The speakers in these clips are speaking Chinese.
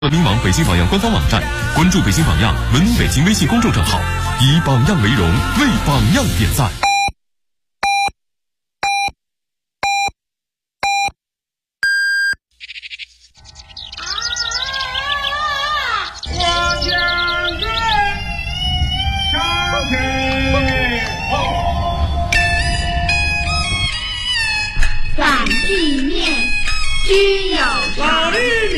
明网北京榜样官方网站，关注北京榜样文明北京微信公众账号，以榜样为荣，为榜样点赞。 反地面居有常。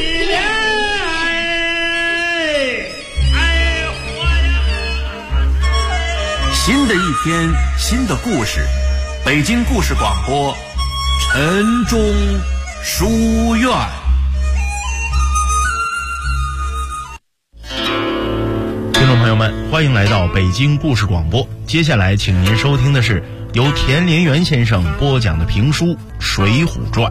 新的一天，新的故事，北京故事广播，晨钟书院。 听众朋友们，欢迎来到北京故事广播。接下来，请您收听的是由田连元先生播讲的评书《水浒传》。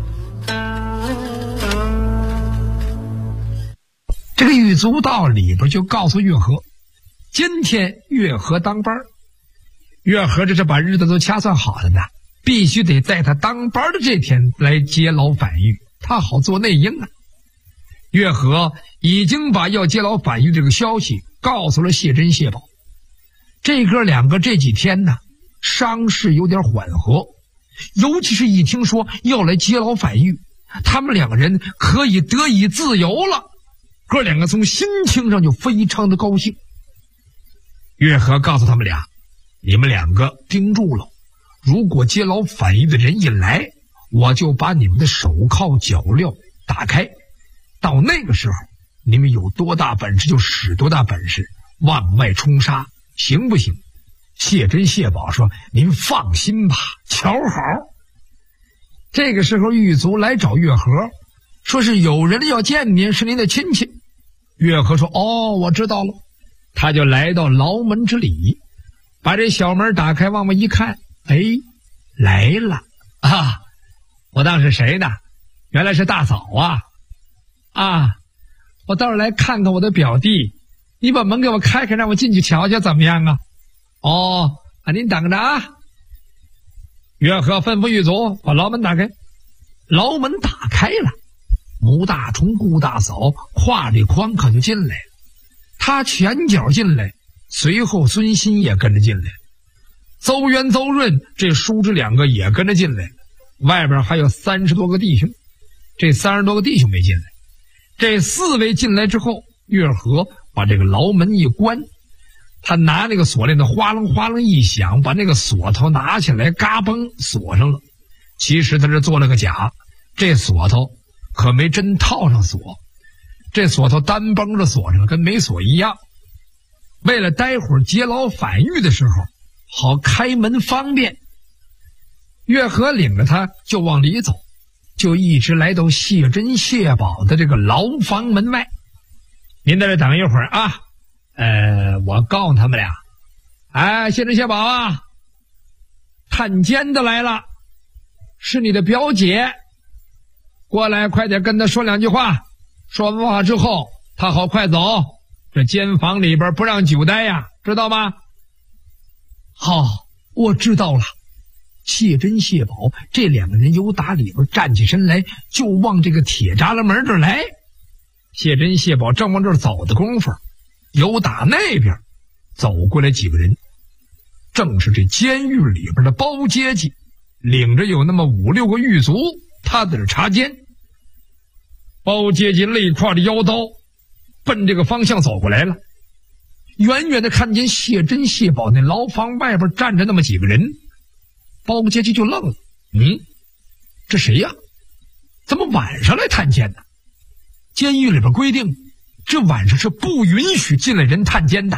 这个狱卒到里边就告诉月和，今天月和当班。月和这是把日子都掐算好了的，必须得在他当班的这天来接牢反狱，他好做内应啊。月和已经把要接牢反狱这个消息告诉了谢珍、谢宝。这哥两个这几天呢，伤势有点缓和，尤其是一听说要来接牢反狱，他们两个人可以得以自由了，哥两个从心情上就非常的高兴。月和告诉他们俩，你们两个盯住了，如果接牢反狱的人一来，我就把你们的手铐脚镣打开，到那个时候你们有多大本事就使多大本事，往外冲杀，行不行？谢珍、谢宝说，您放心吧，瞧好。这个时候狱卒来找月和，说是有人要见您，是您的亲戚。月和说，哦，我知道了。他就来到牢门之里，把这小门打开，往外一看，哎，来了啊！我当是谁呢？原来是大嫂啊！我倒是来看看我的表弟，你把门给我开开，让我进去瞧瞧，怎么样啊？哦，您等着啊！月和吩咐狱卒把牢门打开。牢门打开了，穆大冲、顾大嫂挎着筐可就进来了。他前脚进来，随后孙新也跟着进来，邹元、邹润这叔侄两个也跟着进来了，外边还有30多个弟兄，这30多个弟兄没进来。这4位进来之后，月和把这个牢门一关，他拿那个锁链的哗楞哗楞一响，把那个锁头拿起来，嘎嘣锁上了。其实他是做了个假，这锁头可没真套上锁，这锁头单绷着锁上，跟没锁一样。为了待会儿接牢反狱的时候好开门方便，月和领着他就往里走，就一直来到谢珍、谢宝的这个牢房门外。您在这等一会儿啊，我告诉他们俩，谢珍、谢宝啊，探监的来了，是你的表姐，过来快点跟他说2句话，说完话之后他好快走，这监房里边不让久待呀，知道吗？好，我知道了。谢珍、谢宝这两个人由打里边站起身来，就往这个铁栅栏门这儿来。谢珍、谢宝正往这儿走的功夫，由打那边走过来几个人，正是这监狱里边的包阶级，领着有那么5、6个狱卒，他在这查监。包阶级累挎着腰刀，奔这个方向走过来了。远远的看见谢珍、谢宝那牢房外边站着那么几个人，包阶级就愣了，这谁呀？怎么晚上来探监呢？监狱里边规定，这晚上是不允许进来人探监的。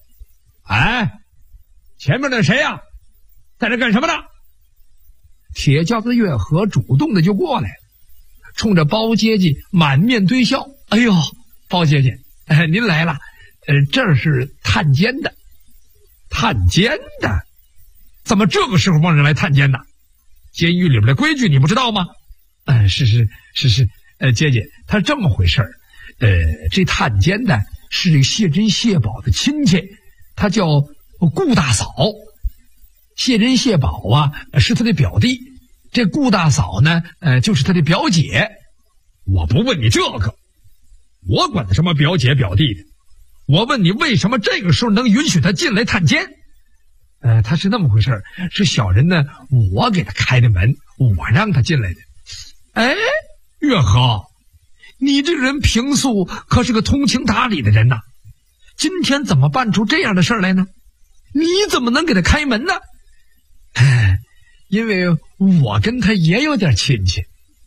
前面那谁呀？在这干什么呢？铁轿子月和主动的就过来了，冲着包阶级满面堆笑。哎呦，包阶级，您来了，这是探监的。探监的？怎么这个时候往人来探监呢？监狱里边的规矩你不知道吗？是，姐姐，他是这么回事儿。这探监的是这个谢珍、谢宝的亲戚，他叫顾大嫂。谢珍、谢宝是他的表弟，这顾大嫂呢，就是他的表姐。我不问你这个， 我管他什么表姐表弟的。我问你，为什么这个时候能允许他进来探监？他是那么回事，是小人呢，我给他开的门，我让他进来的。月和，你这个人平素可是个通情达理的人呐，今天怎么办出这样的事来呢？你怎么能给他开门呢？因为我跟他也有点亲戚。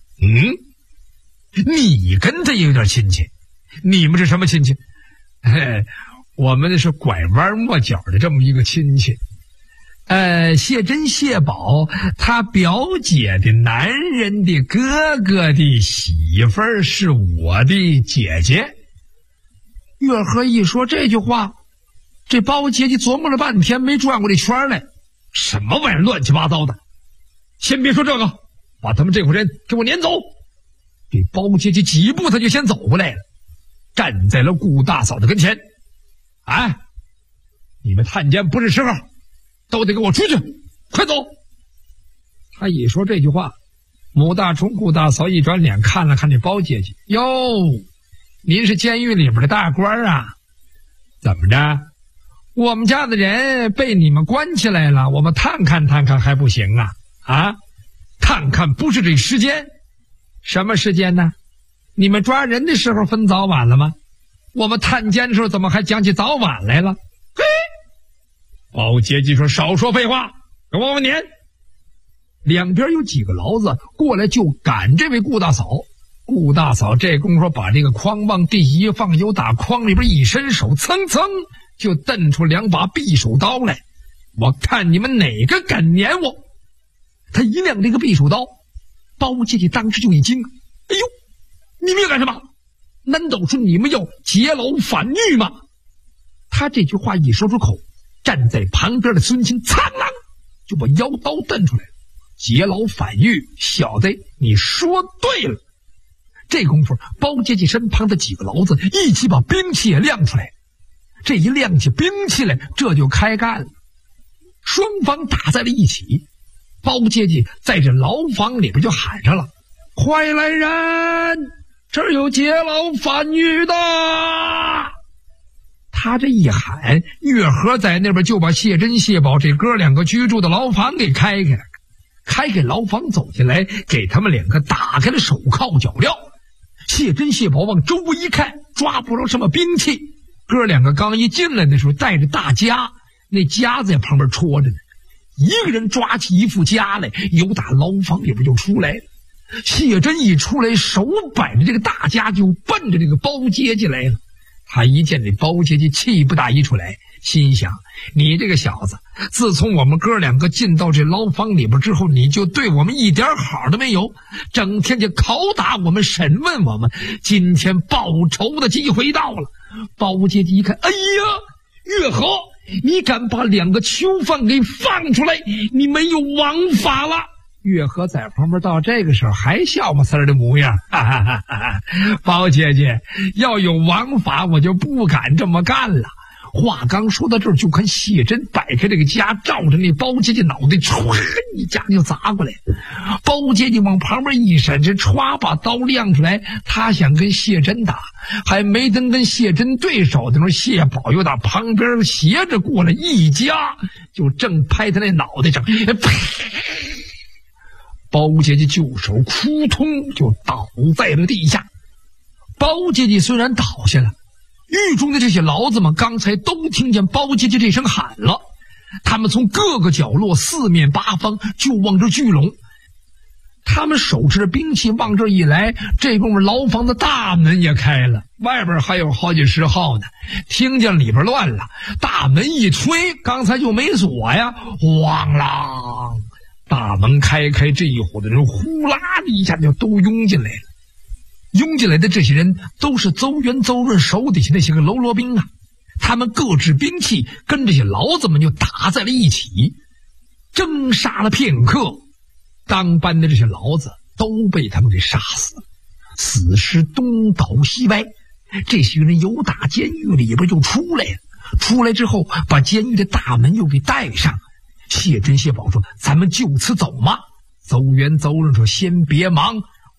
你跟他也有点亲戚？你们是什么亲戚？我们是拐弯抹角的这么一个亲戚。谢珍谢宝他表姐的男人的哥哥的媳妇儿是我的姐姐。月和一说这句话，这包姐姐琢磨了半天没转过这圈来，什么玩意儿乱七八糟的。先别说这个，把他们这伙人给我撵走。这包姐姐几步他就先走过来了，站在了顾大嫂的跟前。你们探监不是时候，都得给我出去，快走。他一说这句话，母大虫顾大嫂一转脸看了看这包姐姐，哟，您是监狱里边的大官啊？怎么着？我们家的人被你们关起来了，我们探看探看还不行啊？探看不是这时间。什么时间呢？你们抓人的时候分早晚了吗？我们探监的时候怎么还讲起早晚来了？包姐姐说，少说废话，给我往撵。两边有几个牢子过来就赶这位顾大嫂。顾大嫂这功夫把这个筐往地一放，又打筐里边一伸手，蹭蹭就瞪出两把匕首刀来。我看你们哪个敢撵我。他一亮这个匕首刀，包姐姐当时就一惊，哎呦，你们要干什么？难道说你们要劫牢反狱吗？他这句话一说出口，站在旁边的孙钦苍啷就把腰刀瞪出来了。劫牢反狱，小子，你说对了。这功夫，包姐姐身旁的几个牢子一起把兵器也亮出来。这一亮起兵器来，这就开干了。双方打在了一起。包姐姐在这牢房里边就喊上了：“快来人，这儿有劫牢反狱的！”他这一喊，月和在那边就把谢珍谢宝这哥两个居住的牢房给开开了。开给牢房走进来，给他们两个打开了手铐脚镣。谢珍谢宝往周围一看，抓不着什么兵器。哥两个刚一进来的时候带着大夹，那夹在旁边戳着呢。一个人抓起一副夹来，由打牢房里边就出来了。谢珍一出来，手摆着这个大夹就奔着这个包姐姐来了。他一见这包姐姐，气不打一处来，心想：你这个小子，自从我们哥两个进到这牢房里边之后，你就对我们一点好都没有，整天就拷打我们，审问我们。今天报仇的机会到了。包姐姐一看，哎呀，月和，你敢把两个囚犯给放出来，你没有王法了。月和在旁边到这个时候还笑么丝儿的模样，哈哈哈哈！包姐姐，要有王法我就不敢这么干了。话刚说到这儿，就看谢珍摆开这个夹，照着那包姐姐脑袋唰一夹就砸过来。包姐姐往旁边一闪，这歘把刀亮出来，他想跟谢珍打，还没等跟谢珍对手的时候，谢宝又打旁边斜着过来一夹，就正拍他那脑袋上，包姐姐就手扑通就倒在了地下。包姐姐虽然倒下了，狱中的这些牢子们刚才都听见包姐姐这声喊了，他们从各个角落四面八方就往这聚拢。他们手持着兵器往这一来，这功夫牢房的大门也开了，外边还有好几十号呢。听见里边乱了，大门一推，刚才就没锁呀，咣啷，大门开，这一伙的人呼啦的一下就都涌进来了。涌进来的这些人都是邹元、邹润手底下那些个喽啰兵啊，他们各执兵器，跟这些牢子们就打在了一起，争杀了片刻，当班的这些牢子都被他们给杀死了，死尸东倒西歪。这些人由打监狱里边就出来了，出来之后把监狱的大门又给带上。谢珍谢宝说：“咱们就此走吗？”邹元、邹润说：“先别忙，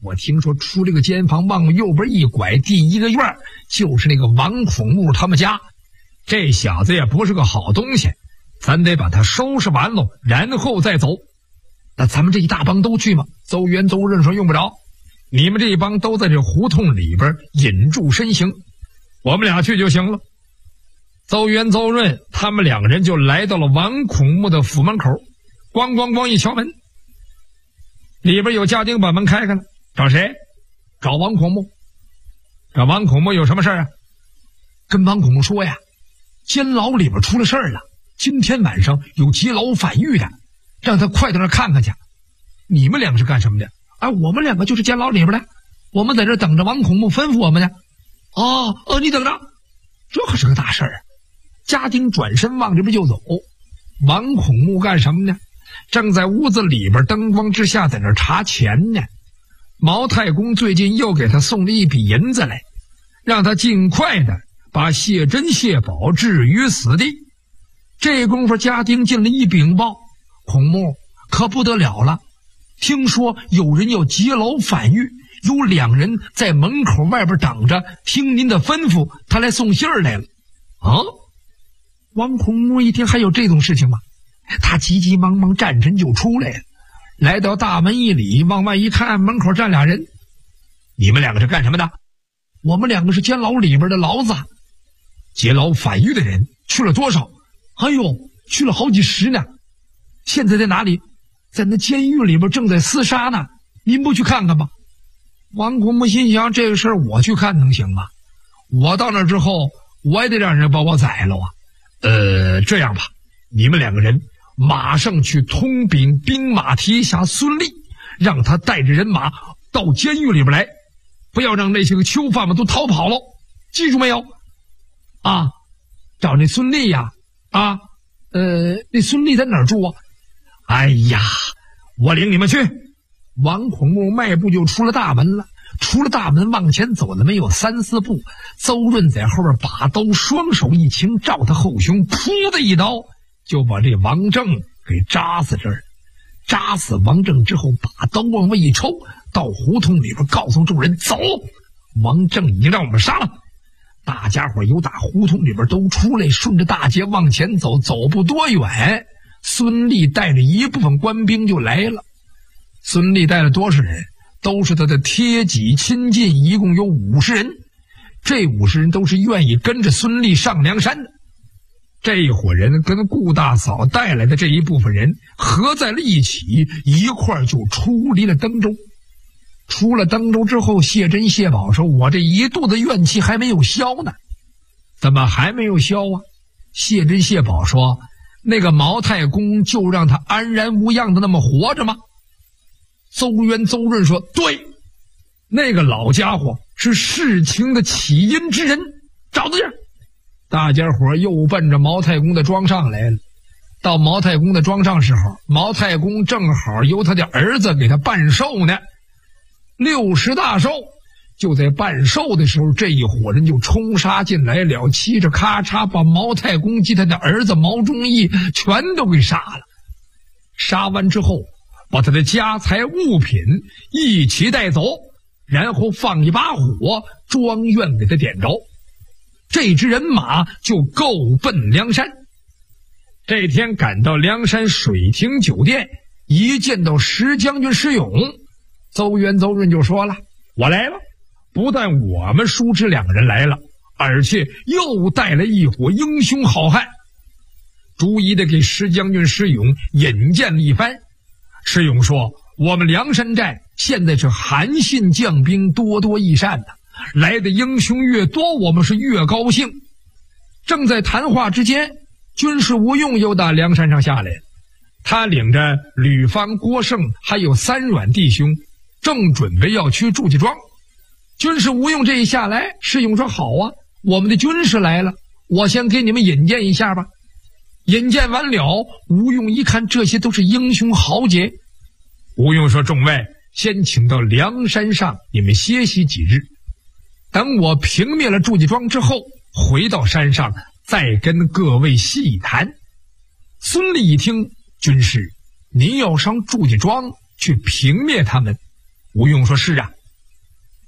我听说出这个监房往右边一拐，第一个院就是那个王孔木他们家。这小子也不是个好东西，咱得把他收拾完喽，然后再走。那咱们这一大帮都去吗？邹元、邹润说用不着，你们这一帮都在这胡同里边隐住身形，我们俩去就行了。邹元、邹润他们两个人就来到了王孔木的府门口，咣咣咣一敲门，里边有家丁把门开开了。找谁？找王孔木。找王孔木有什么事啊？跟王孔木说呀，监牢里边出了事儿了，今天晚上有劫牢反狱的，让他快到那看看去。你们两个是干什么的？啊，我们两个就是监牢里边的，我们在这等着王孔木吩咐我们呢。哦，你等着，这可是个大事啊！家丁转身往这边就走。王孔木干什么呢？正在屋子里边灯光之下在那查钱呢。毛太公最近又给他送了一笔银子来，让他尽快的把谢珍、谢宝置于死地。这功夫家丁进了一禀报，孔木可不得了了，听说有人要劫牢反狱，有2人在门口外边等着，听您的吩咐，他来送信儿来了。王孔木一听还有这种事情吗？他急急忙忙站身就出来了，来到大门一里，往外一看，门口站2人。你们两个是干什么的？我们两个是监牢里边的牢子。劫牢反狱的人去了多少？哎呦，去了好几10呢。现在在哪里？在那监狱里边正在厮杀呢，您不去看看吧？王孔木心想，这个事儿我去看能行吗？我到那之后我也得让人把我宰了啊。这样吧，你们2个人马上去通禀兵马提辖孙立，让他带着人马到监狱里边来，不要让那些个囚犯们都逃跑了，记住没有？啊，找那孙立呀，那孙立在哪儿住啊？哎呀，我领你们去。王孔木迈步就出了大门了，出了大门往前走了没有3、4步，邹润在后边把刀双手一擎，照他后胸噗的一刀就把这王正给扎死这儿。扎死王正之后，把刀往外一抽，到胡同里边告诉众人走，王正已经让我们杀了。大家伙由打胡同里边都出来，顺着大街往前走，走不多远，孙立带着一部分官兵就来了。孙立带了多少人？都是他的贴己亲近，一共有50人。这50人都是愿意跟着孙立上梁山的。这一伙人跟顾大嫂带来的这一部分人合在了一起，一块儿就出离了登州。出了登州之后，谢珍、谢宝说，我这一肚子怨气还没有消呢。怎么还没有消啊？谢珍、谢宝说，那个毛太公就让他安然无恙的那么活着吗？邹元、邹润说，对，那个老家伙是事情的起因之人，找到这儿。大家伙又奔着毛太公的庄上来了。到毛太公的庄上时候，毛太公正好由他的儿子给他办寿呢。60大寿，就在办寿的时候，这一伙人就冲杀进来了，骑着咔嚓把毛太公及他的儿子毛忠义全都给杀了。杀完之后，把他的家财物品一起带走，然后放一把火，庄院给他点着。这支人马就够奔梁山。这天赶到梁山水亭酒店，一见到石将军石勇，邹元、邹润就说了，我来了，不但我们叔侄2个人来了，而且又带来一伙英雄好汉，逐一的给石将军石勇引荐了一番。石勇说，我们梁山寨现在是韩信将兵多多益善的，来的英雄越多，我们是越高兴。正在谈话之间，军师吴用又到梁山上下来了，他领着吕方、郭盛还有3阮弟兄，正准备要去祝家庄。军师吴用这一下来，石勇说，好啊，我们的军师来了，我先给你们引荐一下吧。引荐完了，吴用一看这些都是英雄豪杰，吴用说，众位先请到梁山上，你们歇息几日，等我平灭了祝家庄之后，回到山上再跟各位细谈。孙立一听，军师您要上祝家庄去平灭他们？吴用说，是啊，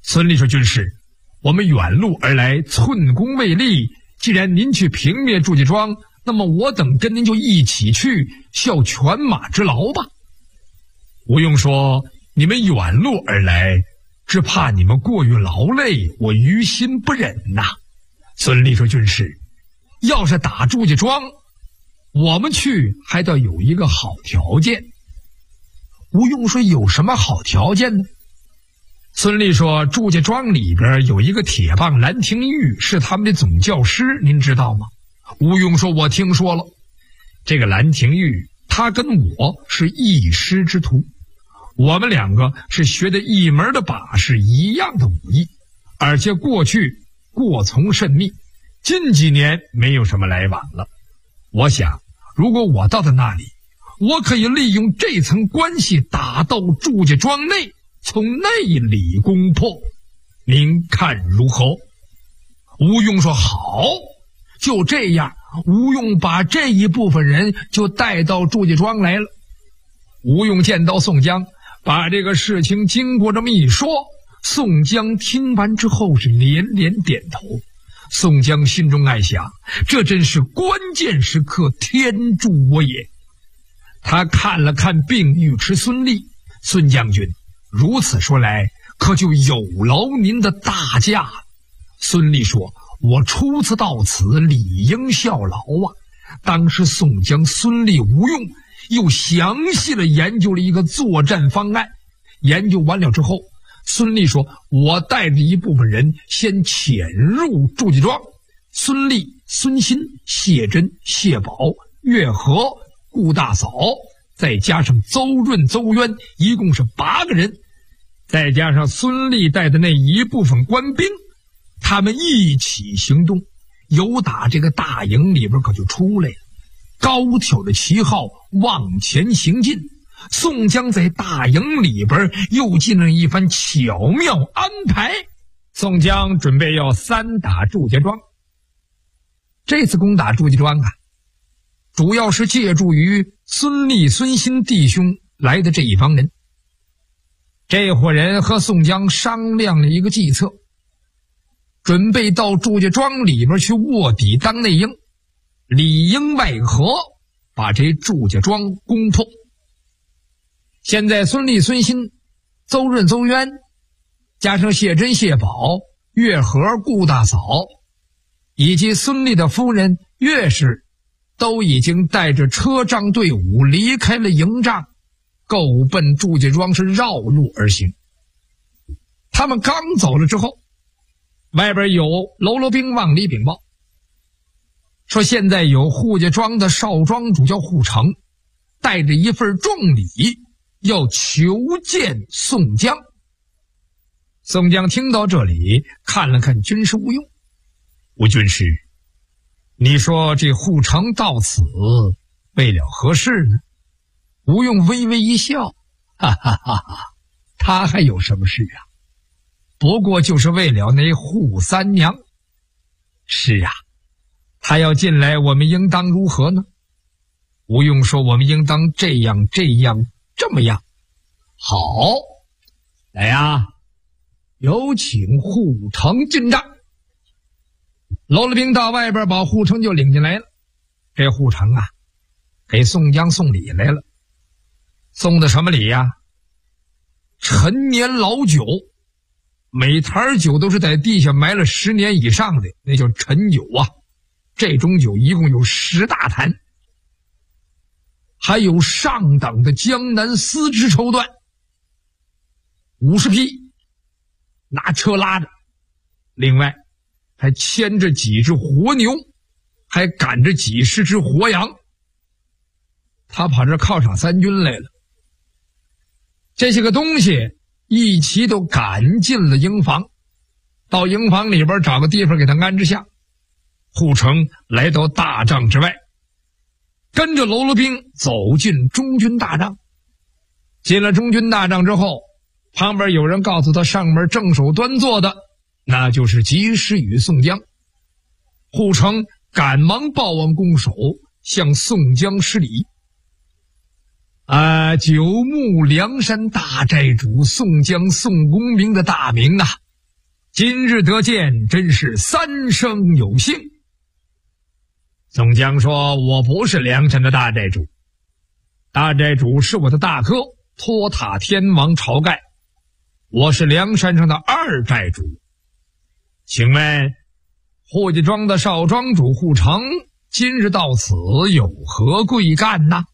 孙立说：“军师，我们远路而来，寸功未立。既然您去平灭祝家庄，那么我等跟您就一起去，效犬马之劳吧。”吴用说：“你们远路而来，只怕你们过于劳累，我于心不忍呐。”孙立说：“军师，要是打祝家庄，我们去还得有一个好条件。”吴用说：“有什么好条件呢？”孙立说：“祝家庄里边有一个铁棒兰亭玉，是他们的总教师，您知道吗？”吴用说：“我听说了。这个兰亭玉，他跟我是一师之徒，我们两个是学的一门的把式，一样的武艺，而且过去过从甚密，近几年没有什么来往了。我想，如果我到了那里，我可以利用这层关系打到祝家庄内，从内里攻破，您看如何？”吴用说：“好。”就这样，吴用把这一部分人就带到祝家庄来了。吴用见到宋江，把这个事情经过这么一说，宋江听完之后是连连点头。宋江心中暗想，这真是关键时刻，天助我也。他看了看并尉迟孙立：“孙将军，如此说来，可就有劳您的大驾了。”孙立说：“我初次到此，理应效劳啊。”当时宋江、孙立、吴用又详细的研究了一个作战方案。研究完了之后，孙立说：“我带着一部分人先潜入祝家庄。”孙立、孙新、谢真、谢宝、岳和、顾大嫂，再加上邹润、邹渊，一共是8个人，再加上孙立带的那一部分官兵，他们一起行动，由打这个大营里边可就出来了，高挑的旗号往前行进。宋江在大营里边又进了一番巧妙安排。宋江准备要3打祝家庄。这次攻打祝家庄啊，主要是借助于孙立、孙新弟兄来的这一帮人。这伙人和宋江商量了一个计策，准备到祝家庄里边去卧底当内应，里应外合，把这祝家庄攻破。现在孙立、孙新、邹润、邹渊，加上谢真、谢宝、岳和、顾大嫂，以及孙立的夫人岳氏，都已经带着车仗队伍离开了营帐，够奔祝家庄是绕路而行。他们刚走了之后，外边有喽啰兵往里禀报，说现在有扈家庄的少庄主叫扈成，带着一份重礼要求见宋江。宋江听到这里，看了看军师吴用：“吴军师，你说这扈成到此为了何事呢？”吴用微微一笑：“哈哈哈哈，他还有什么事啊？不过就是为了那扈三娘。”“是啊，他要进来，我们应当如何呢？”吴用说：“我们应当这样这么样。”“好，来呀，有请扈成进帐。”喽啰兵到外边把扈成就领进来了。这扈成啊，给宋江送礼来了。送的什么礼呀？陈年老酒，每坛酒都是在地下埋了10年以上的，那叫陈酒啊。这种酒一共有10大坛，还有上等的江南丝织绸缎50匹，拿车拉着，另外还牵着几只活牛，还赶着几十只活羊。他跑这犒赏三军来了。这些个东西一齐都赶进了营房，到营房里边找个地方给他安置下。扈成来到大帐之外，跟着喽啰兵走进中军大帐。进了中军大帐之后，旁边有人告诉他，上面正手端坐的那就是及时雨宋江。扈成赶忙抱完弓手，向宋江施礼：“久慕梁山大寨主宋江宋公明的大名啊， 今日得见，真是三生有幸。宋江说：“我不是梁山的大寨主，大寨主是我的大哥托塔天王晁盖，我是梁山上的二寨主。请问户家庄的少庄主户成今日到此有何贵干呢？”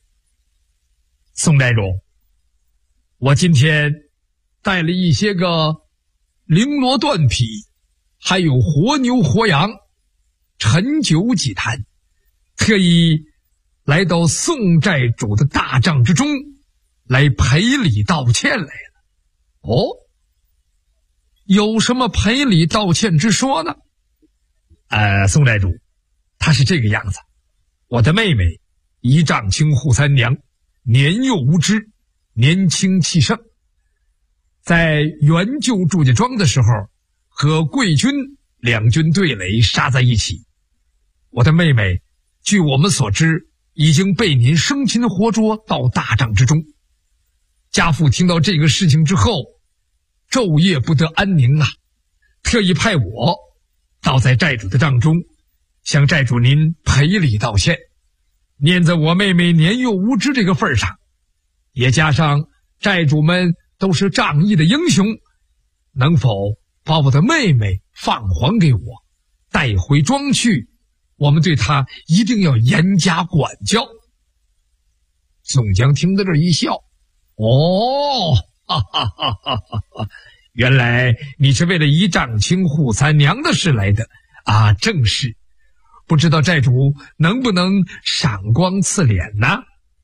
宋寨主，我今天带了一些个绫罗缎匹，还有活牛活羊，陈酒几坛，特意来到宋寨主的大帐之中，来赔礼道歉来了。哦，有什么赔礼道歉之说呢？宋寨主，他是这个样子。我的妹妹一丈青扈三娘，年幼无知，年轻气盛，在援救祝家庄的时候，和贵军两军对垒，杀在一起。我的妹妹据我们所知，已经被您生擒活捉到大帐之中。家父听到这个事情之后，昼夜不得安宁啊，特意派我到在寨主的帐中，向寨主您赔礼道歉。念在我妹妹年幼无知这个份上，也加上寨主们都是仗义的英雄，能否把我的妹妹放还给我，带回庄去？我们对她一定要严加管教。宋江听到这一笑，哈哈哈哈哈！原来你是为了一丈青扈三娘的事来的啊！正是，不知道寨主能不能赏光赐脸呢？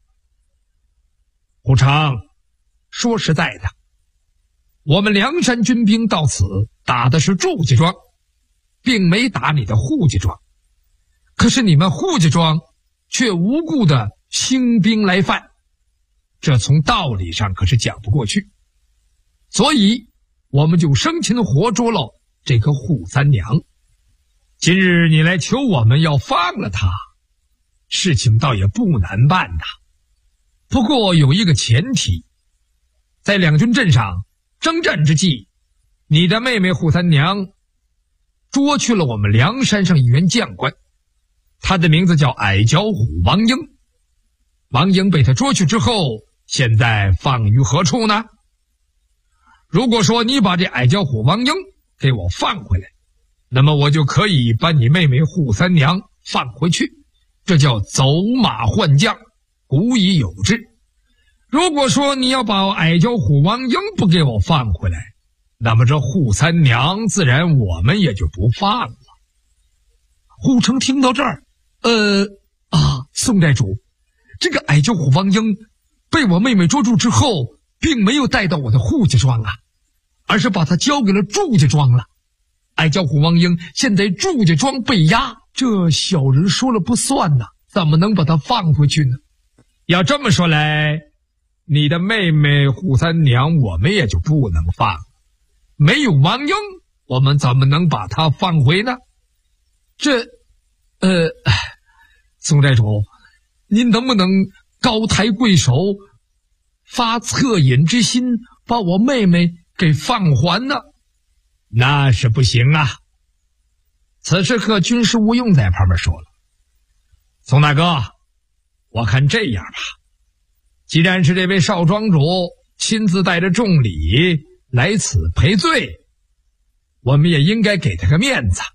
虎成，说实在的，我们梁山军兵到此打的是祝家庄，并没打你的户家庄。可是你们户家庄却无故的兴兵来犯，这从道理上可是讲不过去。所以我们就生擒活捉了这个扈三娘。今日你来求我们要放了她，事情倒也不难办呐。不过有一个前提，在两军阵上征战之际，你的妹妹扈三娘捉去了我们梁山上一员将官，他的名字叫矮脚虎王英。王英被他捉去之后，现在放于何处呢？如果说你把这矮脚虎王英给我放回来，那么我就可以把你妹妹扈三娘放回去，这叫走马换将，古已有之。如果说你要把矮脚虎王英不给我放回来，那么这扈三娘自然我们也就不放了。扈成听到这儿，宋寨主，这个矮脚虎王英被我妹妹捉住之后，并没有带到我的户家庄啊，而是把他交给了祝家庄了。矮脚虎王英现在祝家庄被压，这小人说了不算呐，怎么能把他放回去呢？要这么说来，你的妹妹扈三娘我们也就不能放了。没有王英，我们怎么能把她放回呢？宋寨主，您能不能高抬贵手，发恻隐之心，把我妹妹给放还呢？那是不行啊。此时和军师吴用在旁边说了：“宋大哥，我看这样吧，既然是这位少庄主亲自带着重礼来此赔罪，我们也应该给他个面子。”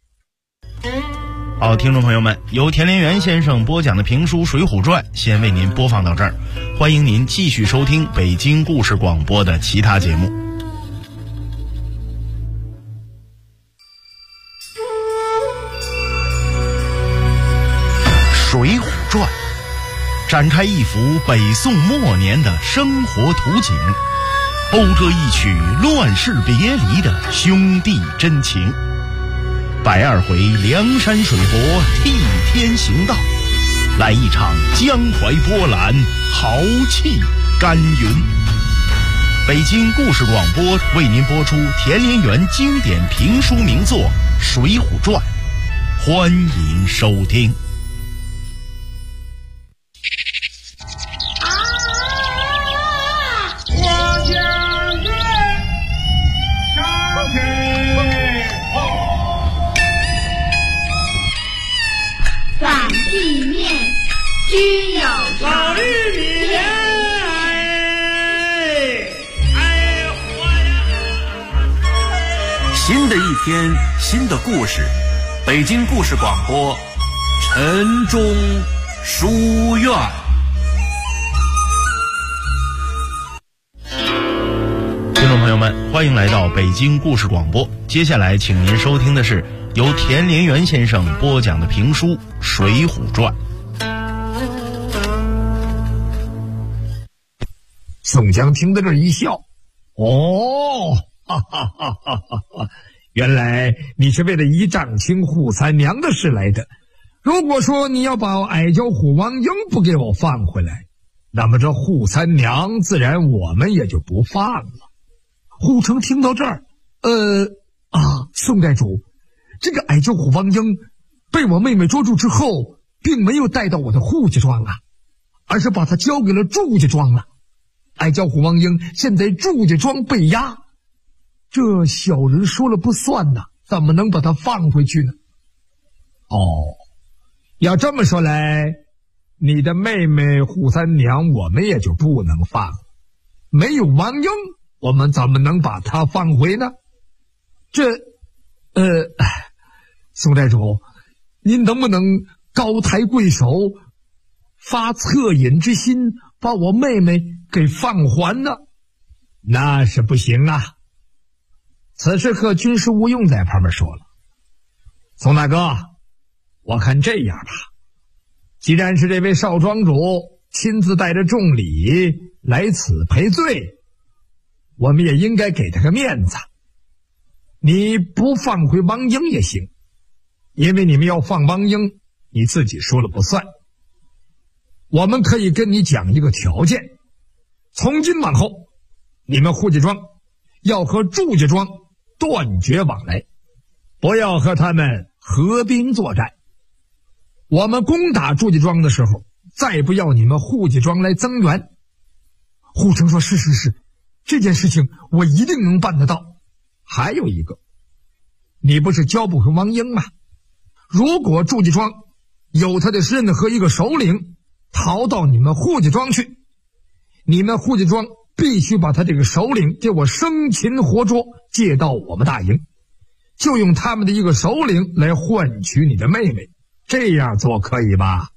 好，听众朋友们，由田连元先生播讲的评书《水浒传》先为您播放到这儿，欢迎您继续收听北京故事广播的其他节目。《水浒传》展开一幅北宋末年的生活图景，讴歌一曲乱世别离的兄弟真情。120回梁山水泊替天行道，来一场江淮波澜，豪气干云。北京故事广播为您播出田连元经典评书名作《水浒传》，欢迎收听。 我将军上天老绿米莲， 新的一天，新的故事，北京故事广播，晨钟书院。 听众朋友们，欢迎来到北京故事广播。接下来，请您收听的是由田连元先生播讲的评书《水浒传》。 宋江听到这一笑，哦，哈哈哈哈哈！原来你是为了一丈青扈三娘的事来的。如果说你要把矮脚虎王英不给我放回来，那么这扈三娘自然我们也就不放了。扈成听到这儿，宋寨主，这个矮脚虎王英被我妹妹捉住之后，并没有带到我的扈家庄啊，而是把他交给了祝家庄了。矮脚虎王英现在祝家庄被压，这小人说了不算呐，怎么能把他放回去呢？哦，要这么说来，你的妹妹扈三娘我们也就不能放了，没有王英我们怎么能把她放回呢？宋寨主，您能不能高抬贵手，发恻隐之心，把我妹妹给放还呢？那是不行啊。此时可军师吴用在旁边说了，宋大哥，我看这样吧，既然是这位少庄主亲自带着重礼来此赔罪，我们也应该给他个面子。你不放回王英也行，因为你们要放王英，你自己说了不算。我们可以跟你讲一个条件，从今往后，你们扈家庄要和祝家庄断绝往来，不要和他们合兵作战。我们攻打祝家庄的时候，再不要你们扈家庄来增援。扈成说，是，这件事情我一定能办得到。还有一个，你不是交不回王英吗？如果祝家庄有他的任何一个首领逃到你们扈家庄去，你们扈家庄必须把他这个首领给我生擒活捉，借到我们大营，就用他们的一个首领来换取你的妹妹，这样做可以吧？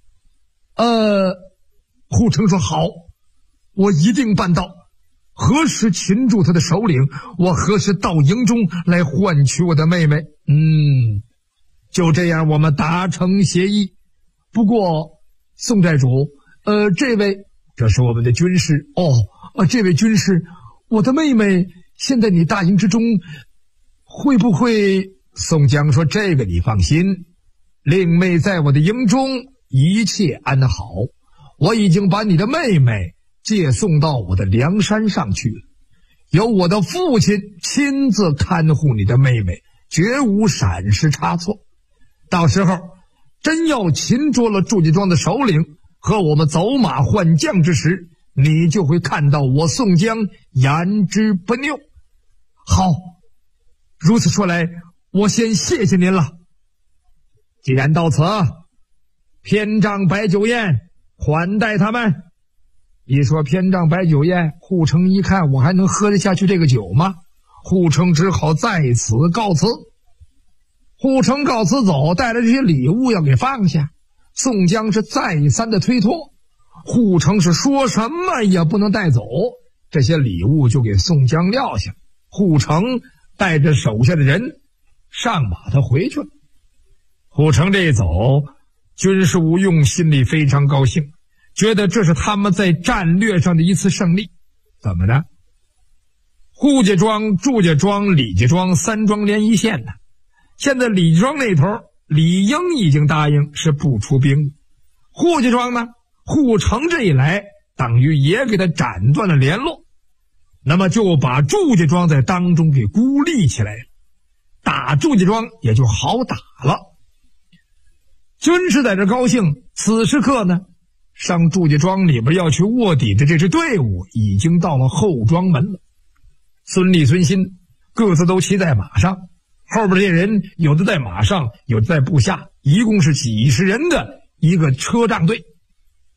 扈成说好，我一定办到。何时擒住他的首领，我何时到营中来换取我的妹妹。就这样我们达成协议。不过宋寨主，这是我们的军师。这位军师，我的妹妹现在你大营之中会不会？宋江说，这个你放心，令妹在我的营中一切安好，我已经把你的妹妹借送到我的梁山上去了，由我的父亲亲自看护你的妹妹，绝无闪失差错。到时候真要擒捉了祝家庄的首领，和我们走马换将之时，你就会看到我宋江言之不拗。好，如此说来，我先谢谢您了。既然到此，偏帐摆酒宴款待他们。一说偏帐摆酒宴，扈成一看，我还能喝得下去这个酒吗？扈成只好在此告辞。扈成告辞走，带着这些礼物要给放下。宋江是再三的推脱，扈成是说什么也不能带走，这些礼物就给宋江撂下。扈成带着手下的人上马，他回去了。扈成这一走，军师吴用心里非常高兴，觉得这是他们在战略上的一次胜利。怎么呢？扈家庄、祝家庄、李家庄三庄连一线呢。现在李家庄那头，李应已经答应是不出兵。扈家庄呢，扈成这一来，等于也给他斩断了联络，那么就把祝家庄在当中给孤立起来了，打祝家庄也就好打了。军师在这高兴，此时刻呢，上祝家庄里边要去卧底的这支队伍已经到了后庄门了。孙立、孙新各自都骑在马上，后边这些人有的在马上，有的在部下，一共是几十人的一个车仗队。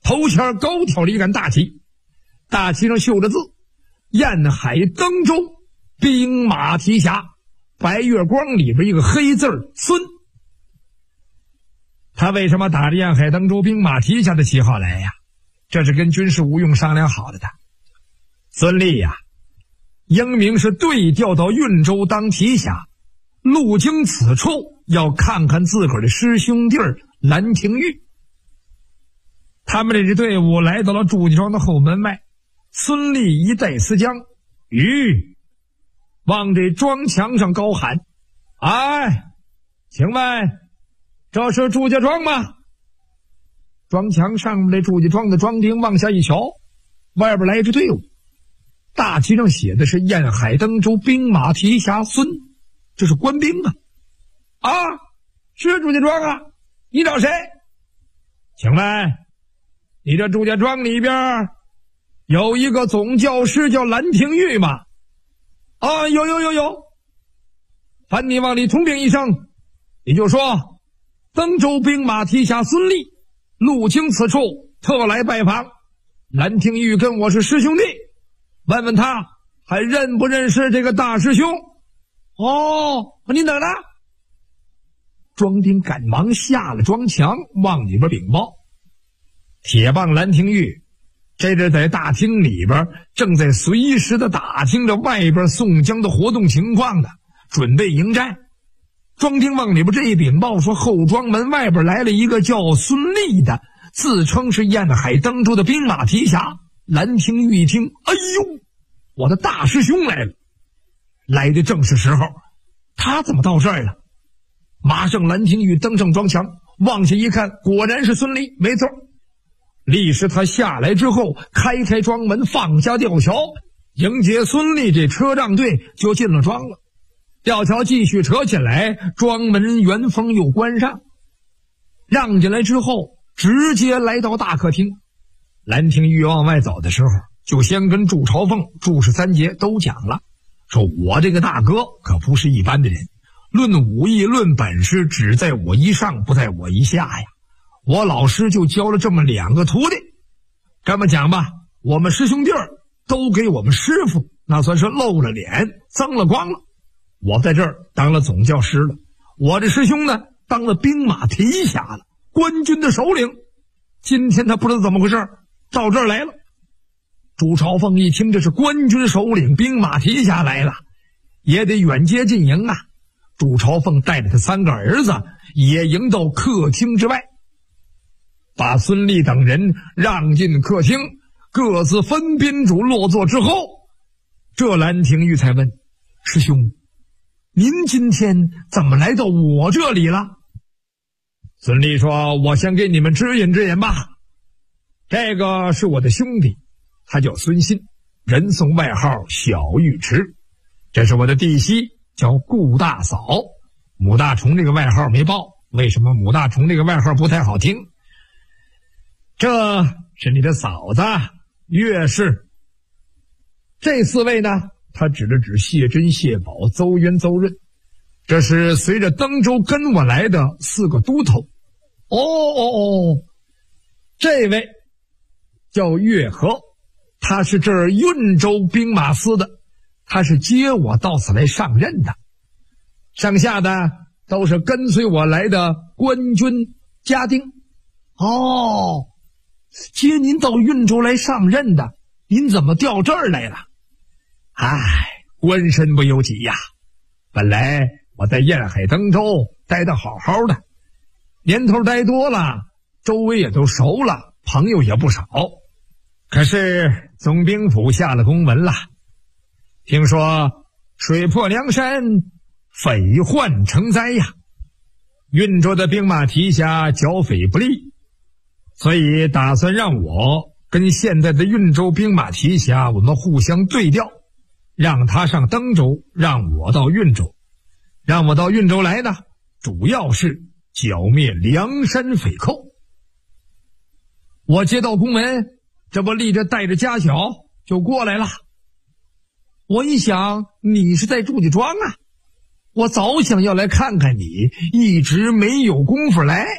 头前高挑了一杆大旗，大旗上绣着字：沿海登州兵马提辖，白月光里边一个黑字孙。他为什么打着沿海登州兵马提辖的旗号来呀？这是跟军事吴用商量好了的。孙立呀，英明是对调到运州当提辖，路经此处要看看自个儿的师兄弟兰亭玉。他们这支队伍来到了祝家庄的后门外，孙立一带丝缰，往这庄墙上高喊：哎，请问这是祝家庄吗？庄墙上面这祝家庄的庄丁往下一瞧，外边来一支队伍，大旗上写的是沿海登州兵马提辖孙，这是官兵啊！啊，是祝家庄啊，你找谁？请问你这祝家庄里边有一个总教师叫兰亭玉吗？啊，有，烦你往里通禀一声，你就说登州兵马提辖孙立路经此处，特来拜访。兰亭玉跟我是师兄弟，问问他还认不认识这个大师兄。哦，你等着。庄丁赶忙下了庄墙，往里边禀报。铁棒兰亭玉这是在大厅里边正在随时的打听着外边宋江的活动情况的，准备迎战。庄丁往里边这一禀报说，后庄门外边来了一个叫孙立的，自称是沿海登州的兵马提辖。兰亭玉一听，哎呦，我的大师兄来了，来的正是时候。他怎么到这儿了？马上兰亭玉登上庄墙，往下一看，果然是孙立，没错。立时他下来之后，开庄门，放下吊桥，迎接孙立这车仗队就进了庄了。吊桥继续扯起来，庄门原封又关上，让进来之后直接来到大客厅。兰亭玉往外走的时候，就先跟祝朝凤、祝氏三杰都讲了，说我这个大哥可不是一般的人，论武艺论本事，只在我一上不在我一下呀。我老师就教了这么2个徒弟，这么讲吧，我们师兄弟都给我们师傅那算是露了脸，脏了光了。我在这儿当了总教师了，我这师兄呢当了兵马提辖了，官军的首领。今天他不知道怎么回事，到这儿来了。朱朝凤一听这是官军首领兵马提辖来了，也得远接近迎啊。朱朝凤带着他3个儿子也迎到客厅之外，把孙立等人让进客厅，各自分宾主落座之后，这兰亭玉才问：师兄，您今天怎么来到我这里了？孙立说：我先给你们指引指引吧。这个是我的兄弟，他叫孙新，人送外号小尉迟。这是我的弟媳，叫顾大嫂。母大虫这个外号没报，为什么母大虫这个外号不太好听？这是你的嫂子岳氏。这4位呢，他指了指谢珍、谢宝、邹渊、邹润，这是随着登州跟我来的4个都头。这位叫岳和，他是这儿运州兵马司的，他是接我到此来上任的。剩下的都是跟随我来的官军家丁。接您到运州来上任的，您怎么调这儿来了？官身不由己呀。本来我在沿海登州待得好好的，年头待多了，周围也都熟了，朋友也不少。可是总兵府下了公文了，听说水泊梁山，匪患成灾呀，运州的兵马提辖剿匪不利，所以打算让我跟现在的运州兵马提辖我们互相对调，让他上登州，让我到运州。让我到运州来呢，主要是剿灭梁山匪寇。我接到公文，这不立着带着家小就过来了。我一想，你是在祝家庄啊，我早想要来看看你，一直没有功夫来。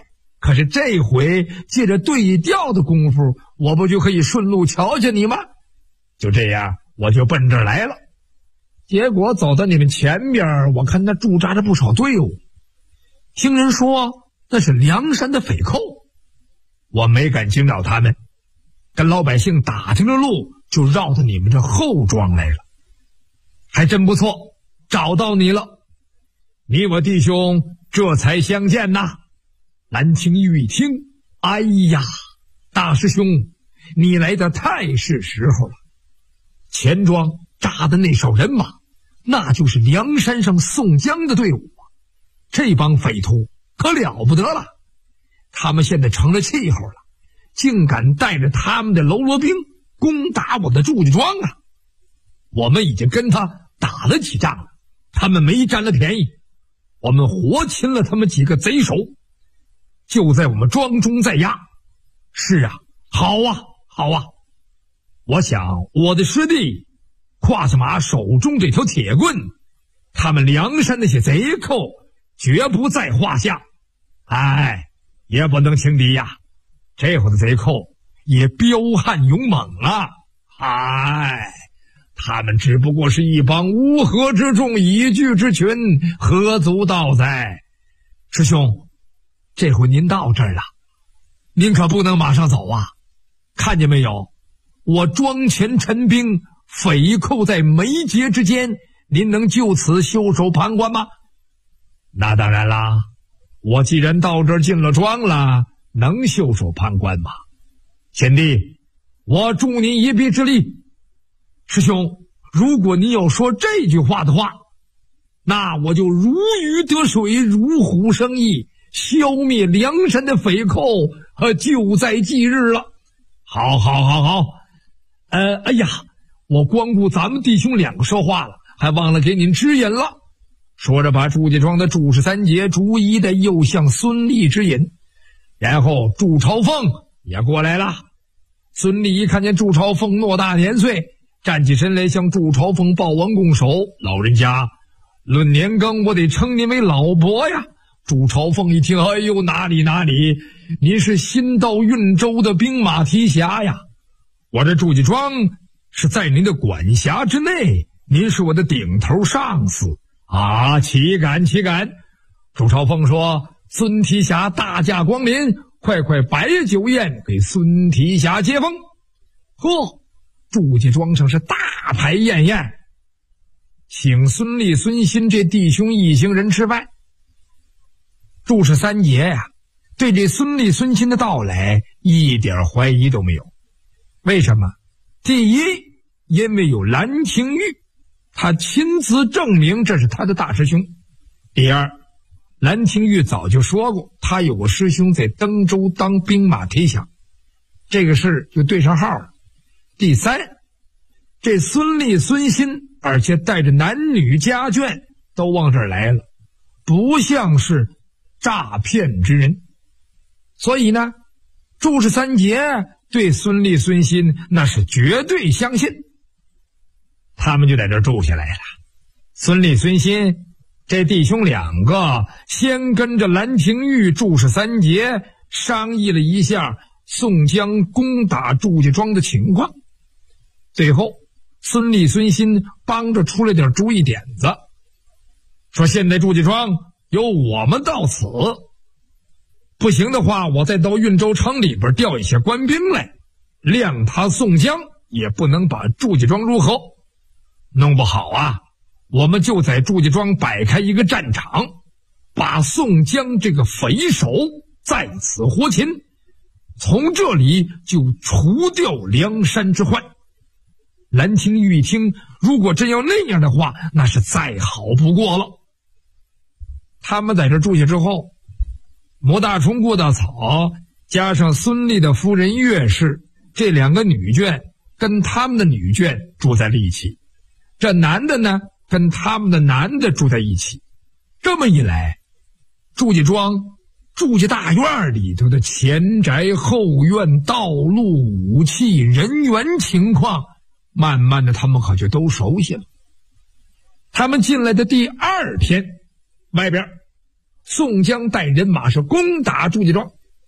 可是这回借着对调的功夫，我不就可以顺路瞧瞧你吗？就这样，我就奔这儿来了。结果走到你们前边，我看那驻扎着不少队伍，听人说那是梁山的匪寇，我没敢惊扰他们，跟老百姓打听了路，就绕到你们这后庄来了。还真不错，找到你了，你我弟兄这才相见呐。蓝青玉一听，哎呀，大师兄，你来的太是时候了。前庄扎的那手人马，那就是梁山上宋江的队伍啊！这帮匪徒可了不得了，他们现在成了气候了，竟敢带着他们的喽啰兵攻打我的祝家庄啊！我们已经跟他打了几仗了，他们没占了便宜，我们活擒了他们几个贼首，就在我们庄中在押。是啊，好啊，好啊！我想我的师弟胯下马手中这条铁棍，他们梁山那些贼寇绝不在话下，哎，也不能轻敌呀。这会儿的贼寇也彪悍勇猛啊，哎，他们只不过是一帮乌合之众，一聚之群，何足道哉？师兄，这回您到这儿了，您可不能马上走啊！看见没有，我庄前陈兵，匪寇在眉睫之间，您能就此袖手旁观吗？那当然啦，我既然到这儿进了庄了，能袖手旁观吗？贤弟，我助您一臂之力。师兄，如果你要说这句话的话，那我就如鱼得水，如虎生翼，消灭梁山的匪寇就在即日了。好好好好，哎呀，我光顾咱们弟兄两个说话了，还忘了给您指引了。说着把祝家庄的祝氏三杰逐一的又向孙立指引，然后祝朝凤也过来了。孙立一看见祝朝凤偌大年岁，站起身来向祝朝凤抱完拱手，老人家论年庚，我得称您为老伯呀。祝朝凤一听，哎呦，哪里哪里，您是新到运州的兵马提辖呀，我这祝家庄是在您的管辖之内，您是我的顶头上司啊，岂敢岂敢。祝朝凤说，孙提辖大驾光临，快快摆酒宴给孙提辖接风。呵，祝家庄上是大排宴宴，请孙立孙新这弟兄一行人吃饭。祝氏三杰呀，对这孙立孙新的到来一点怀疑都没有。为什么？第一，因为有蓝青玉，他亲自证明这是他的大师兄。第二，蓝青玉早就说过，他有个师兄在登州当兵马提辖，这个事就对上号了。第三，这孙立孙新而且带着男女家眷都往这儿来了，不像是诈骗之人。所以呢，祝氏三杰对孙立孙新那是绝对相信，他们就在这儿住下来了。孙立孙新这弟兄两个先跟着蓝廷玉、祝氏三杰商议了一下宋江攻打祝家庄的情况，最后孙立孙新帮着出了点主意点子，说现在祝家庄由我们到此，不行的话，我再到运州城里边调一些官兵来，谅他宋江也不能把祝家庄如何。弄不好啊，我们就在祝家庄摆开一个战场，把宋江这个匪首在此活擒，从这里就除掉梁山之患。蓝青玉一听，如果真要那样的话，那是再好不过了。他们在这住下之后，摩大冲、郭大草加上孙立的夫人岳氏这两个女眷跟他们的女眷住在了一起，这男的呢跟他们的男的住在一起。这么一来，祝家庄祝家大院里头的前宅后院、道路、武器、人员情况，慢慢的他们可就都熟悉了。他们进来的第二天，外边宋江带人马是攻打祝家庄，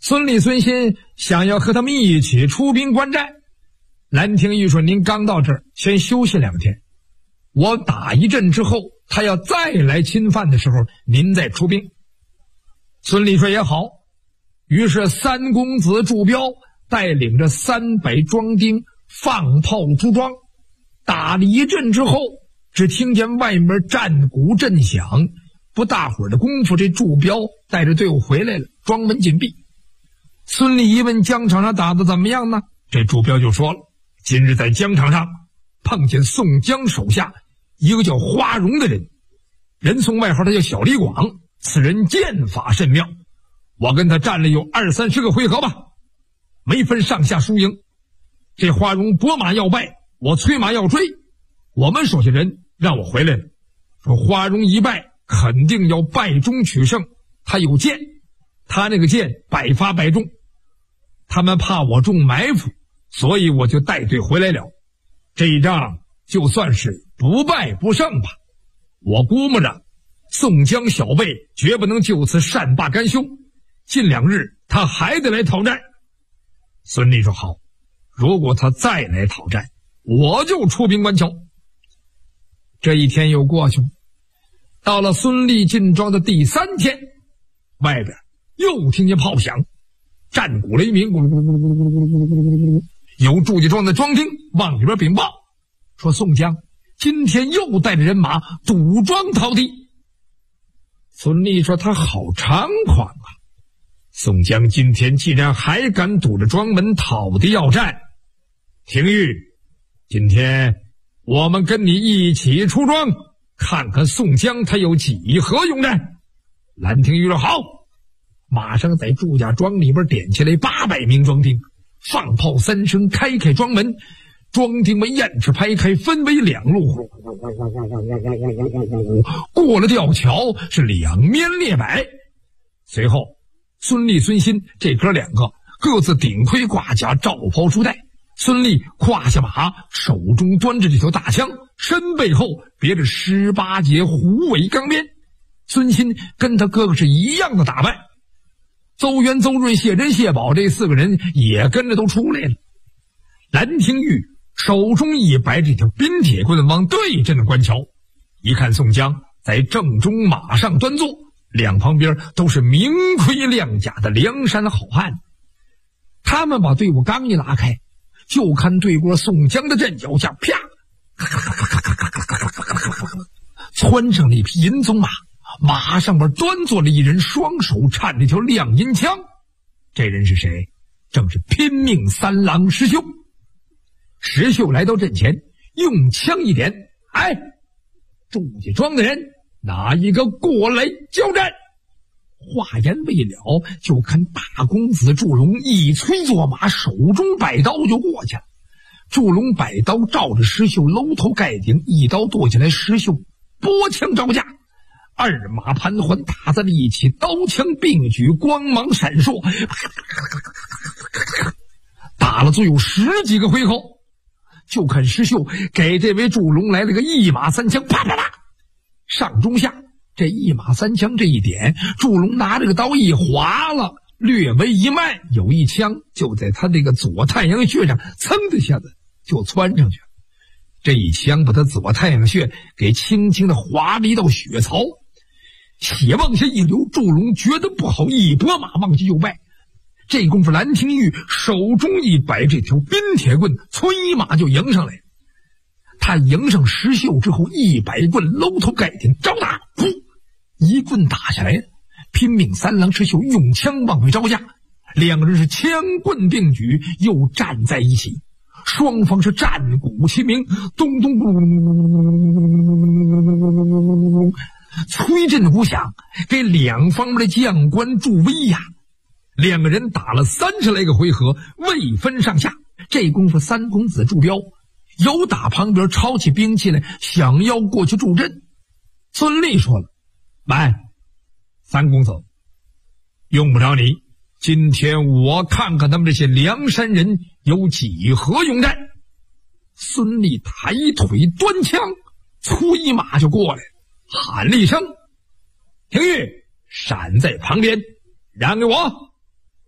孙立、孙新想要和他们一起出兵观战。兰亭玉说：“您刚到这儿，先休息2天。我打一阵之后，他要再来侵犯的时候，您再出兵。”孙立说：“也好。”于是三公子祝彪带领着300庄丁放炮出庄。打了一阵之后，只听见外面战鼓震响，不大会儿的功夫，这祝彪带着队伍回来了，庄门紧闭。孙立一问疆场上打得怎么样呢？这祝彪就说了：“今日在疆场上碰见宋江手下一个叫花荣的人，人送外号他叫小李广，此人剑法甚妙，我跟他战了有20-30个回合吧，没分上下输赢。这花荣拨马要败，我催马要追，我们手下人让我回来了，说花荣一败肯定要败中取胜，他有剑，他那个剑百发百中，他们怕我中埋伏，所以我就带队回来了。这一仗就算是不败不胜吧。我估摸着宋江小辈绝不能就此善罢甘休，近2日他还得来讨战。孙立说：“好，如果他再来讨战，我就出兵关桥。”这一天又过去了，到了孙立进庄的第3天，外边又听见炮响，战鼓雷鸣，有祝家庄的庄丁往里边禀报，说宋江今天又带着人马堵庄讨敌。孙立说：“他好猖狂啊！宋江今天既然还敢堵着庄门讨敌要战，廷玉，今天我们跟你一起出庄，看看宋江他有几何勇战。”蓝廷玉说：“好。”马上在祝家庄里边点起来800名庄丁，放炮3声，开庄门，庄丁们雁翅排开，分为2路，过了吊桥，是2面列摆。随后孙立、孙新这哥2个各自顶盔挂甲，罩袍束带。孙立胯下马，手中端着这条大枪，身背后别着18节虎尾钢鞭。孙新跟他哥哥是一样的打扮。邹元、邹润、谢珍、谢宝这4个人也跟着都出来了。蓝廷玉手中一摆这条冰铁棍，往对阵的关桥。一看宋江在正中马上端坐，两旁边都是明盔亮甲的梁山好汉。他们把队伍刚一拉开，就看对过宋江的阵脚下，啪，窜上了一匹银鬃马，马上边端坐了一人，双手颤着一条亮银枪。这人是谁？正是拼命三郎石秀。石秀来到阵前，用枪一点，哎，祝家庄的人哪一个过来交战？话言未了，就看大公子祝龙一催坐马，手中摆刀就过去了。祝龙摆刀照着石秀搂头盖顶，一刀剁下来，石秀拨枪招架，二马盘桓打在了一起，刀枪并举，光芒闪烁，打了足有10几个回合。就看石秀给这位祝龙来了个一马3枪，啪啪啪，上中下这一马3枪这一点，祝龙拿这个刀一划了，略微一慢，有一枪就在他这个左太阳穴上噌的一下子就窜上去了。这一枪把他左太阳穴给轻轻的划了一道血槽，血往下一流，祝龙觉得不好，一拨马往去右败。这功夫蓝廷玉手中一摆这条冰铁棍，催马就迎上来。他迎上石秀之后，一摆棍搂头盖顶招打，噗，一棍打下来，拼命三郎石秀用枪往回招架，两人是枪棍并举，又站在一起，双方是战鼓齐鸣，咚咚咚，催阵鼓响，给两方面的将官助威呀。两个人打了30来个回合，未分上下。这功夫三公子祝彪有打旁边抄起兵器来，想要过去助阵。孙俪说了：“来，三公子，用不着你，今天我看看他们这些梁山人有几何勇战。”孙俪抬腿端枪，催马就过来，喊了一声：“廷玉，闪在旁边，让给我！”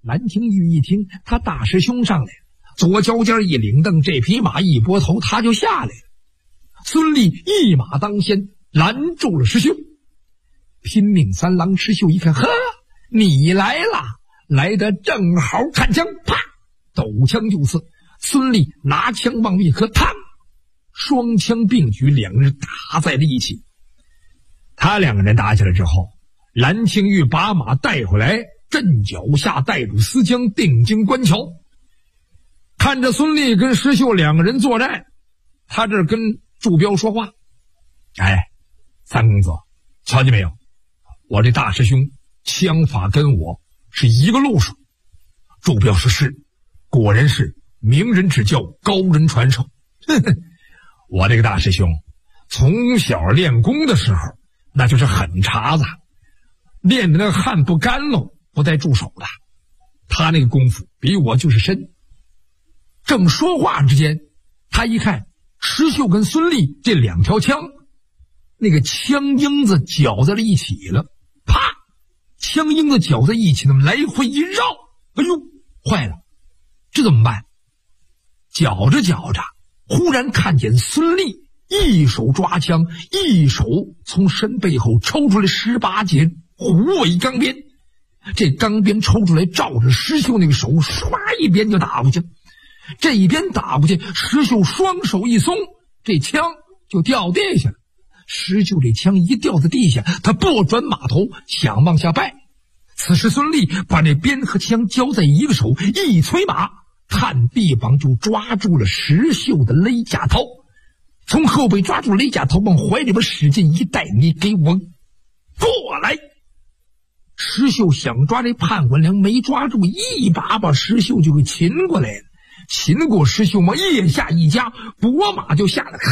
蓝廷玉一听他大师兄上来了，左脚尖一领蹬，这匹马一拨头他就下来了。孙立一马当先拦住了师兄。拼命三郎石秀一看，呵，你来了，来得正好，看枪，啪，抖枪就刺。孙立拿枪往一磕，嘡，双枪并举，两人打在了一起。他两个人打起来之后，蓝廷玉把马带回来，阵脚下带住丝枪，定睛观瞧。看着孙立跟石秀两个人作战，他这跟祝彪说话：“哎，三公子，瞧见没有？我这大师兄枪法跟我是一个路数。”祝彪说：“是，果然是名人指教，高人传授。我这个大师兄从小练功的时候，那就是狠茬子，练的那汗不干喽，不带住手的。他那个功夫比我就是深。”正说话之间，他一看石秀跟孙立这两条枪，那个枪缨子绞在了一起了，啪，枪缨子绞在一起，那么来回一绕，哎呦，坏了，这怎么办？绞着绞着，忽然看见孙立一手抓枪，一手从身背后抽出来18节虎尾钢鞭，这钢鞭抽出来照着石秀那个手，唰一鞭就打过去。这一边打过去，石秀双手一松，这枪就掉地下了。石秀这枪一掉在地下，他拨转马头想往下拜。此时孙立把这鞭和枪交在一个手，一催马，探臂膀就抓住了石秀的勒甲头，从后背抓住勒甲头，往怀里边使劲一带，你给我过来！石秀想抓这判官梁，没抓住，一把把石秀就给擒过来了。擒过石秀嘛，腋下一夹，拨马就下来，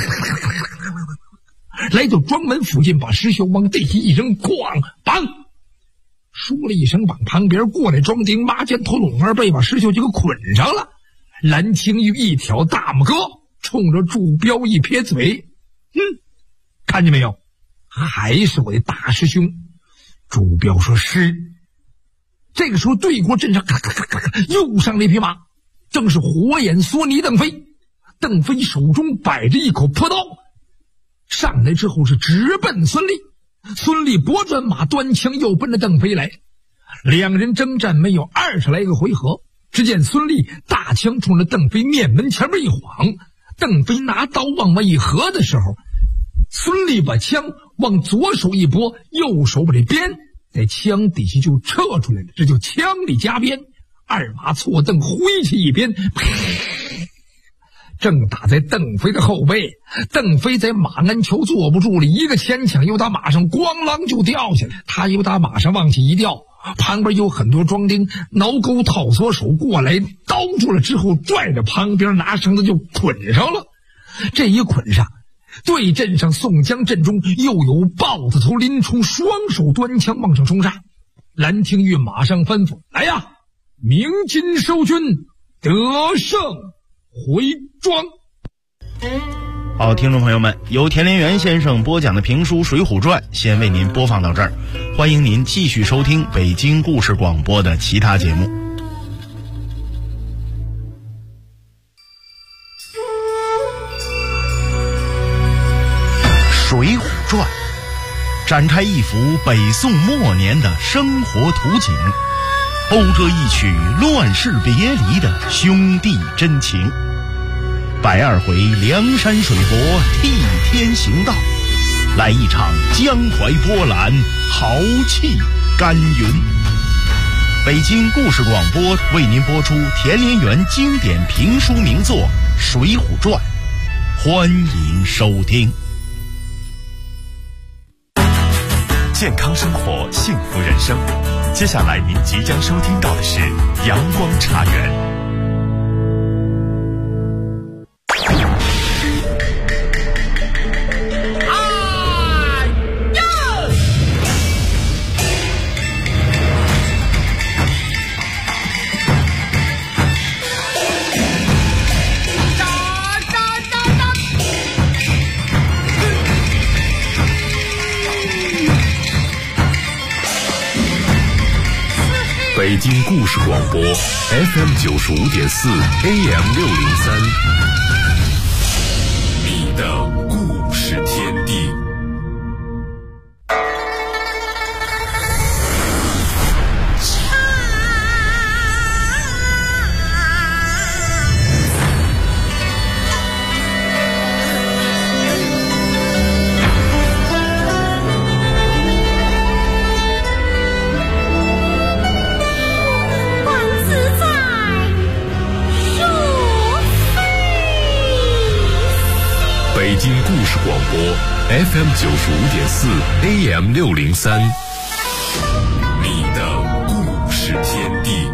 来到庄门附近，把石秀往地下一扔，哐，绑，说了一声，往旁边过来，庄丁麻将头拢二背，把石秀就给捆上了。蓝廷玉一挑大拇哥，冲着祝彪一撇嘴，看见没有？还是我的大师兄。祝彪说是。这个时候对国阵上咔咔咔咔咔又上了一匹马，正是火眼索尼邓飞。邓飞手中摆着一口破刀，上来之后是直奔孙立。孙立拨转马，端枪又奔着邓飞来。两人征战没有20来个回合，只见孙立大枪冲着邓飞面门前面一晃，邓飞拿刀往外一合的时候，孙立把枪往左手一拨，右手把这鞭在枪底下就撤出来了，这就枪里加鞭。二马错蹬，挥起一鞭，正打在邓飞的后背。邓飞在马鞍桥坐不住了，一个前抢又打马上咣啷就掉下来。他又打马上往起一掉，旁边有很多庄丁挠钩套索手过来，刀住了之后拽着旁边拿绳子就捆上了。这一捆上，对阵上宋江阵中又有豹子头林冲双手端枪往上冲杀。蓝廷玉马上吩咐：来呀，鸣金收军，得胜回庄。 好，听众朋友们，由田连元先生播讲的评书《水浒传》先为您播放到这儿，欢迎您继续收听北京故事广播的其他节目。《水浒传》展开一幅北宋末年的生活图景，讴歌一曲乱世别离的兄弟真情。120回梁山水泊替天行道，来一场江淮波澜，豪气干云。北京故事广播为您播出田连元经典评书名作《水浒传》，欢迎收听。 健康生活，幸福人生。接下来您即将收听到的是阳光茶园。 是北京故事广播 FM95.4 AM603，你的故事天地。北京故事广播 FM95.4 AM603，你的故事天地。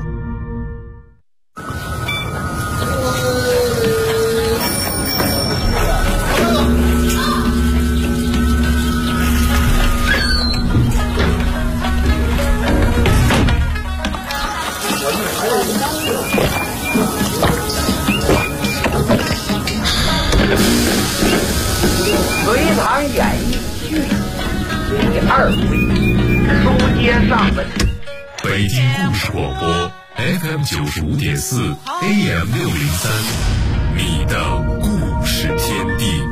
隋唐演义续第2回，书接上文。 北京故事广播 FM95.4 AM603，你的故事天地。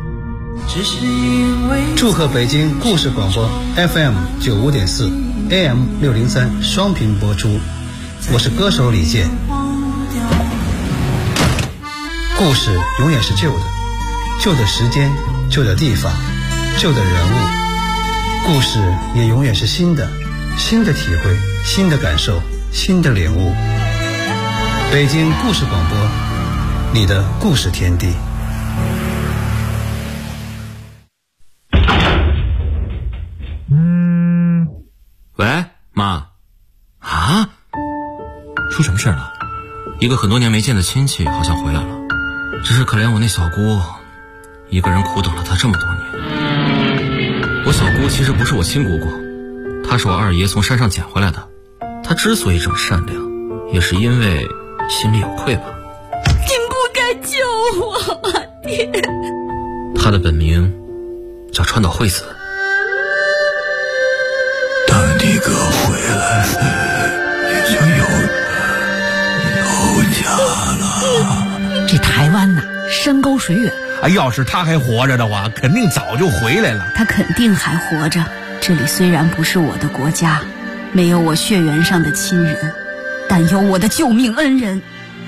祝贺北京故事广播 FM95.4 AM603 双屏播出，我是歌手李健。故事永远是旧的，旧的时间，旧的地方，旧的人物。故事也永远是新的，新的体会，新的感受，新的领悟。北京故事广播，你的故事天地。 喂，妈。啊？出什么事了？一个很多年没见的亲戚好像回来了，只是可怜我那小姑一个人苦等了他这么多年。我小姑其实不是我亲姑姑，她是我二爷从山上捡回来的。她之所以这么善良，也是因为心里有愧吧。 您不该救我啊，爹！ 她的本名叫川岛惠子。 当你哥回来，你就有家了。 这台湾呐，山高水远。 要是他还活着的话，肯定早就回来了。 他肯定还活着。这里虽然不是我的国家，没有我血缘上的亲人，但有我的救命恩人。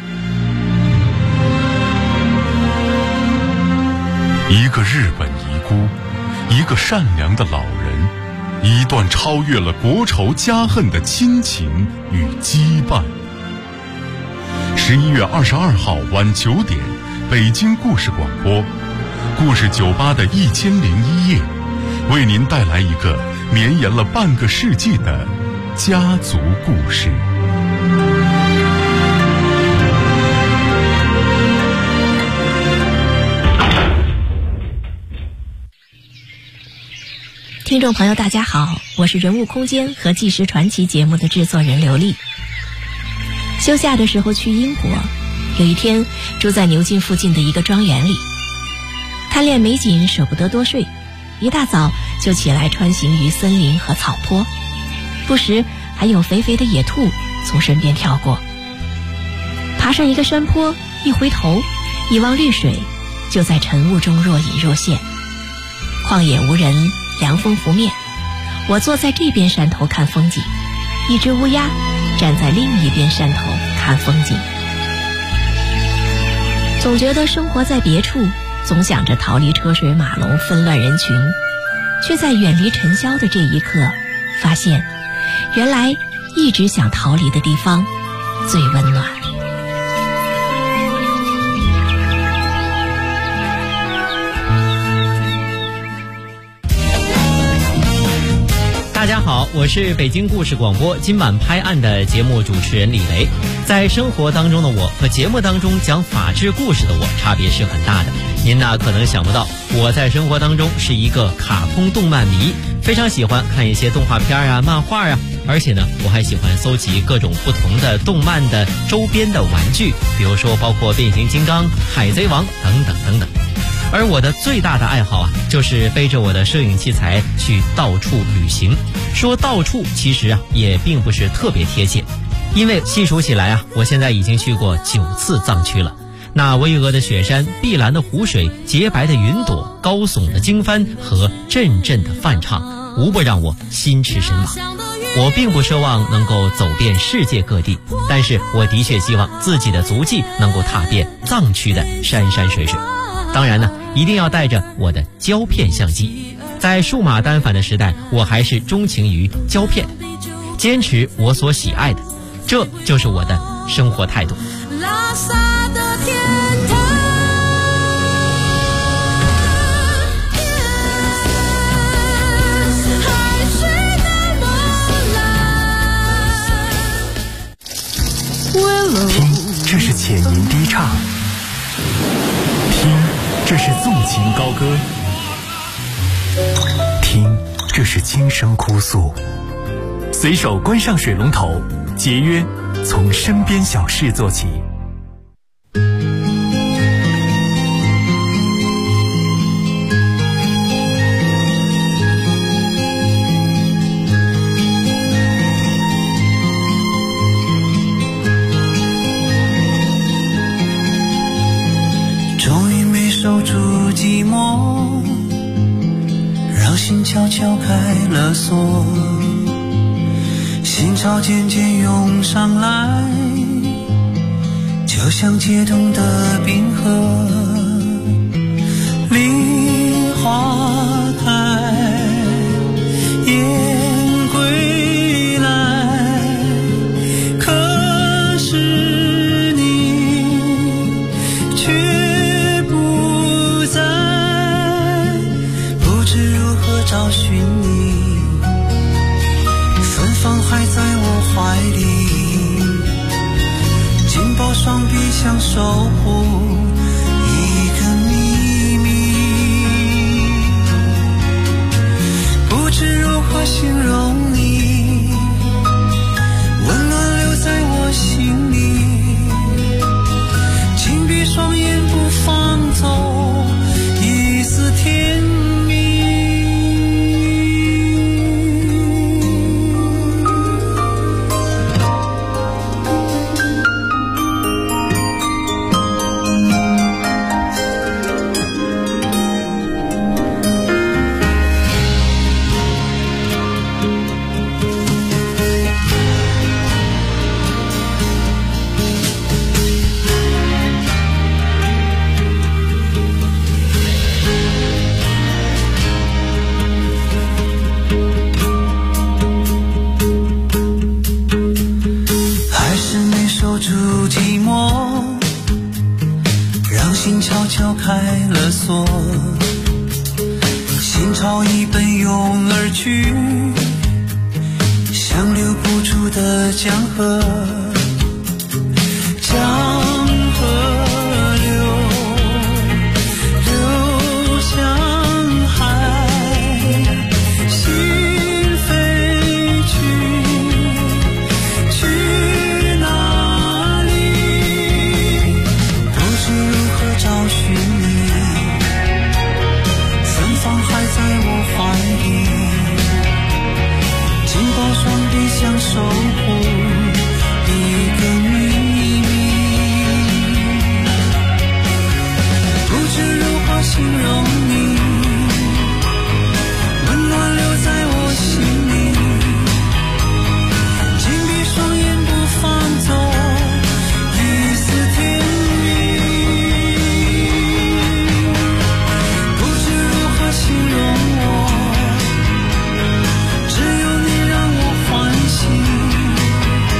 一个日本遗孤，一个善良的老人，一段超越了国仇家恨的亲情与羁绊。11月22号晚9点，北京故事广播，故事酒吧的1001夜，为您带来一个绵延了半个世纪的家族故事。 听众朋友大家好，我是人物空间和纪实传奇节目的制作人刘丽。休假的时候去英国，有一天住在牛津附近的一个庄园里，贪恋美景舍不得多睡，一大早就起来穿行于森林和草坡，不时还有肥肥的野兔从身边跳过。爬上一个山坡，一回头一望绿水，就在晨雾中若隐若现。旷野无人，凉风拂面，我坐在这边山头看风景，一只乌鸦站在另一边山头看风景。总觉得生活在别处，总想着逃离车水马龙纷乱人群，却在远离尘嚣的这一刻发现，原来一直想逃离的地方最温暖。 大家好，我是北京故事广播今晚拍案的节目主持人李雷。在生活当中的我和节目当中讲法治故事的我差别是很大的。您呢可能想不到，我在生活当中是一个卡通动漫迷，非常喜欢看一些动画片啊、漫画啊，而且呢我还喜欢搜集各种不同的动漫的周边的玩具，比如说包括变形金刚、海贼王等等等等。 而我的最大的爱好就是背着我的摄影器材去到处旅行。说到处其实也并不是特别贴切，因为细数起来我现在已经去过9次藏区了。那巍峨的雪山、碧蓝的湖水、洁白的云朵、高耸的经幡和阵阵的梵唱，无不让我心驰神往。我并不奢望能够走遍世界各地，但是我的确希望自己的足迹能够踏遍藏区的山山水水。当然呢，一定要带着我的胶片相机。在数码单反的时代，我还是钟情于胶片，坚持我所喜爱的，这就是我的生活态度。 拉萨的天堂，海水那么蓝。 听，这是浅吟低唱；听，这是纵情高歌；听，这是轻声哭诉。随手关上水龙头，节约从身边小事做起。 终于没守住寂寞，让心悄悄开了锁，心潮渐渐涌上来，就像解冻的冰河。梨花开，雁归来，可是你却不在，不知如何找寻你，芬芳还在我怀里，紧抱双臂想守护一个秘密，不知如何形容你，温暖留在我心里，紧闭双眼不放走一丝甜蜜。还是没守住寂寞，让心悄悄开了锁，心潮已奔涌而去，像留不住的江河。